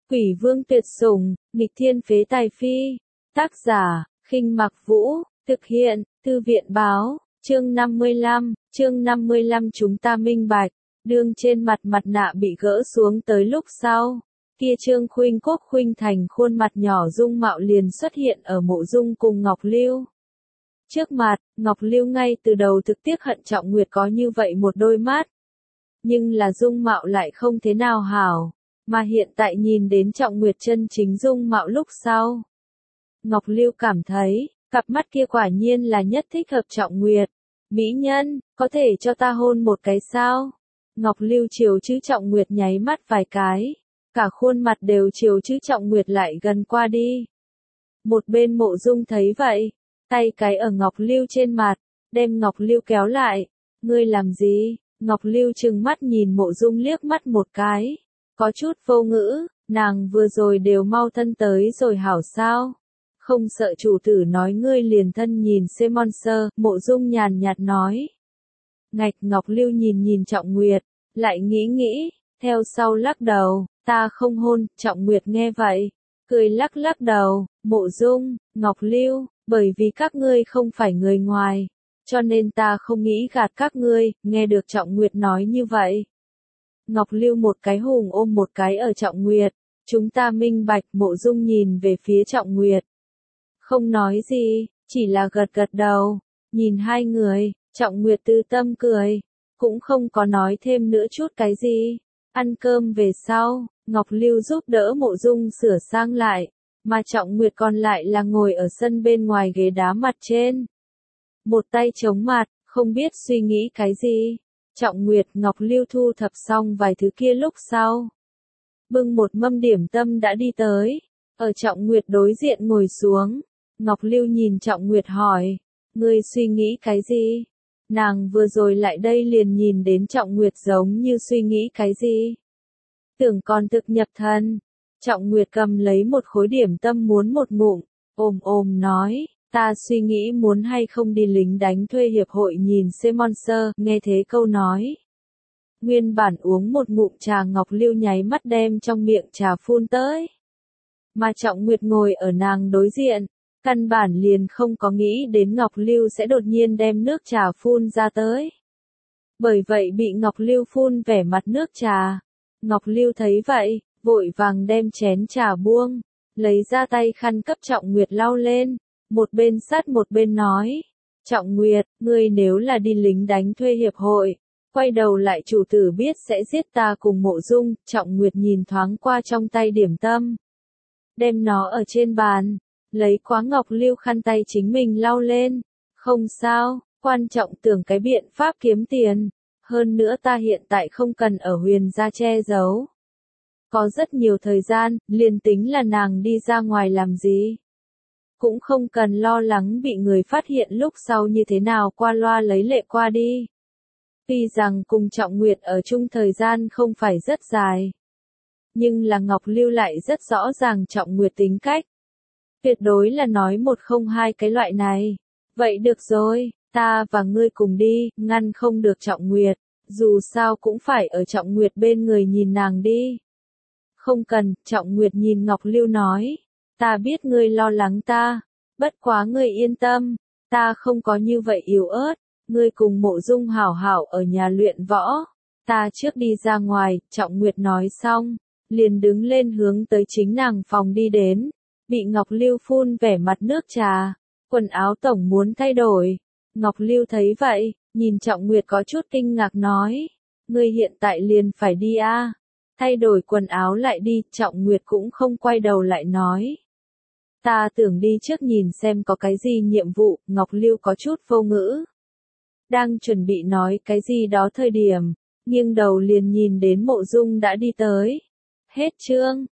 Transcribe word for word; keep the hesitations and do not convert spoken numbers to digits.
Quỷ vương tuyệt sủng, nghịch thiên phế tài phi. Tác giả, Khinh Mặc Vũ, thực hiện, Thư viện báo, chương năm mươi lăm, chương năm mươi lăm chúng ta minh bạch, đương trên mặt mặt nạ bị gỡ xuống tới lúc sau. Kia Trương Khuynh Quốc khuynh thành khuôn mặt nhỏ dung mạo liền xuất hiện ở Mộ Dung cùng Ngọc Lưu. Trước mặt, Ngọc Lưu ngay từ đầu thực tiếc hận Trọng Nguyệt có như vậy một đôi mắt. Nhưng là dung mạo lại không thế nào hảo, mà hiện tại nhìn đến Trọng Nguyệt chân chính dung mạo lúc sau. Ngọc Lưu cảm thấy, cặp mắt kia quả nhiên là nhất thích hợp Trọng Nguyệt. Mỹ nhân, có thể cho ta hôn một cái sao? Ngọc Lưu chiều chữ Trọng Nguyệt nháy mắt vài cái, cả khuôn mặt đều chiều chữ Trọng Nguyệt lại gần qua đi. Một bên Mộ Dung thấy vậy, tay cái ở Ngọc Lưu trên mặt, đem Ngọc Lưu kéo lại. Ngươi làm gì? Ngọc Lưu trừng mắt nhìn Mộ Dung liếc mắt một cái, có chút vô ngữ, nàng vừa rồi đều mau thân tới rồi hảo sao? Không sợ chủ tử nói ngươi liền thân nhìn xem monster, Mộ Dung nhàn nhạt nói. Ngạch Ngọc Lưu nhìn nhìn Trọng Nguyệt, lại nghĩ nghĩ, theo sau lắc đầu, ta không hôn. Trọng Nguyệt nghe vậy, cười lắc lắc đầu. Mộ Dung, Ngọc Lưu, bởi vì các ngươi không phải người ngoài, cho nên ta không nghĩ gạt các ngươi. Nghe được Trọng Nguyệt nói như vậy, Ngọc Lưu một cái hùng ôm một cái ở Trọng Nguyệt, chúng ta minh bạch. Mộ Dung nhìn về phía Trọng Nguyệt, không nói gì, chỉ là gật gật đầu. Nhìn hai người, Trọng Nguyệt tư tâm cười, cũng không có nói thêm nữa chút cái gì. Ăn cơm về sau, Ngọc Lưu giúp đỡ Mộ Dung sửa sang lại, mà Trọng Nguyệt còn lại là ngồi ở sân bên ngoài ghế đá mặt trên. Một tay chống mặt, không biết suy nghĩ cái gì. Trọng Nguyệt, Ngọc Lưu thu thập xong vài thứ kia lúc sau, bưng một mâm điểm tâm đã đi tới, ở Trọng Nguyệt đối diện ngồi xuống. Ngọc Lưu nhìn Trọng Nguyệt hỏi, ngươi suy nghĩ cái gì? Nàng vừa rồi lại đây liền nhìn đến Trọng Nguyệt giống như suy nghĩ cái gì? Tưởng còn thực nhập thần. Trọng Nguyệt cầm lấy một khối điểm tâm muốn một ngụm, ồm ồm nói, ta suy nghĩ muốn hay không đi lính đánh thuê hiệp hội nhìn xem monster. Nghe thế câu nói, nguyên bản uống một ngụm trà Ngọc Lưu nháy mắt đem trong miệng trà phun tới. Mà Trọng Nguyệt ngồi ở nàng đối diện, căn bản liền không có nghĩ đến Ngọc Lưu sẽ đột nhiên đem nước trà phun ra tới. Bởi vậy bị Ngọc Lưu phun vẻ mặt nước trà. Ngọc Lưu thấy vậy, vội vàng đem chén trà buông, lấy ra tay khăn cấp Trọng Nguyệt lau lên, một bên sát một bên nói, Trọng Nguyệt, ngươi nếu là đi lính đánh thuê hiệp hội, quay đầu lại chủ tử biết sẽ giết ta cùng Mộ Dung. Trọng Nguyệt nhìn thoáng qua trong tay điểm tâm, đem nó ở trên bàn, lấy quá Ngọc Lưu khăn tay chính mình lau lên. Không sao, quan trọng tưởng cái biện pháp kiếm tiền. Hơn nữa ta hiện tại không cần ở Huyền gia che giấu. Có rất nhiều thời gian, liền tính là nàng đi ra ngoài làm gì, cũng không cần lo lắng bị người phát hiện lúc sau như thế nào qua loa lấy lệ qua đi. Tuy rằng cùng Trọng Nguyệt ở chung thời gian không phải rất dài, nhưng là Ngọc Lưu lại rất rõ ràng Trọng Nguyệt tính cách. Tuyệt đối là nói một không hai cái loại này. Vậy được rồi, ta và ngươi cùng đi, ngăn không được Trọng Nguyệt, dù sao cũng phải ở Trọng Nguyệt bên người nhìn nàng đi. Không cần. Trọng Nguyệt nhìn Ngọc Lưu nói, ta biết ngươi lo lắng ta, bất quá ngươi yên tâm, ta không có như vậy yếu ớt. Ngươi cùng Mộ Dung hảo hảo ở nhà luyện võ, ta trước đi ra ngoài. Trọng Nguyệt nói xong, liền đứng lên hướng tới chính nàng phòng đi đến. Bị Ngọc Lưu phun vẻ mặt nước trà, quần áo tổng muốn thay đổi. Ngọc Lưu thấy vậy, nhìn Trọng Nguyệt có chút kinh ngạc nói, ngươi hiện tại liền phải đi a? Thay đổi quần áo lại đi. Trọng Nguyệt cũng không quay đầu lại nói, ta tưởng đi trước nhìn xem có cái gì nhiệm vụ. Ngọc Lưu có chút vô ngữ, đang chuẩn bị nói cái gì đó thời điểm, nghiêng đầu liền nhìn đến Mộ Dung đã đi tới. Hết chương.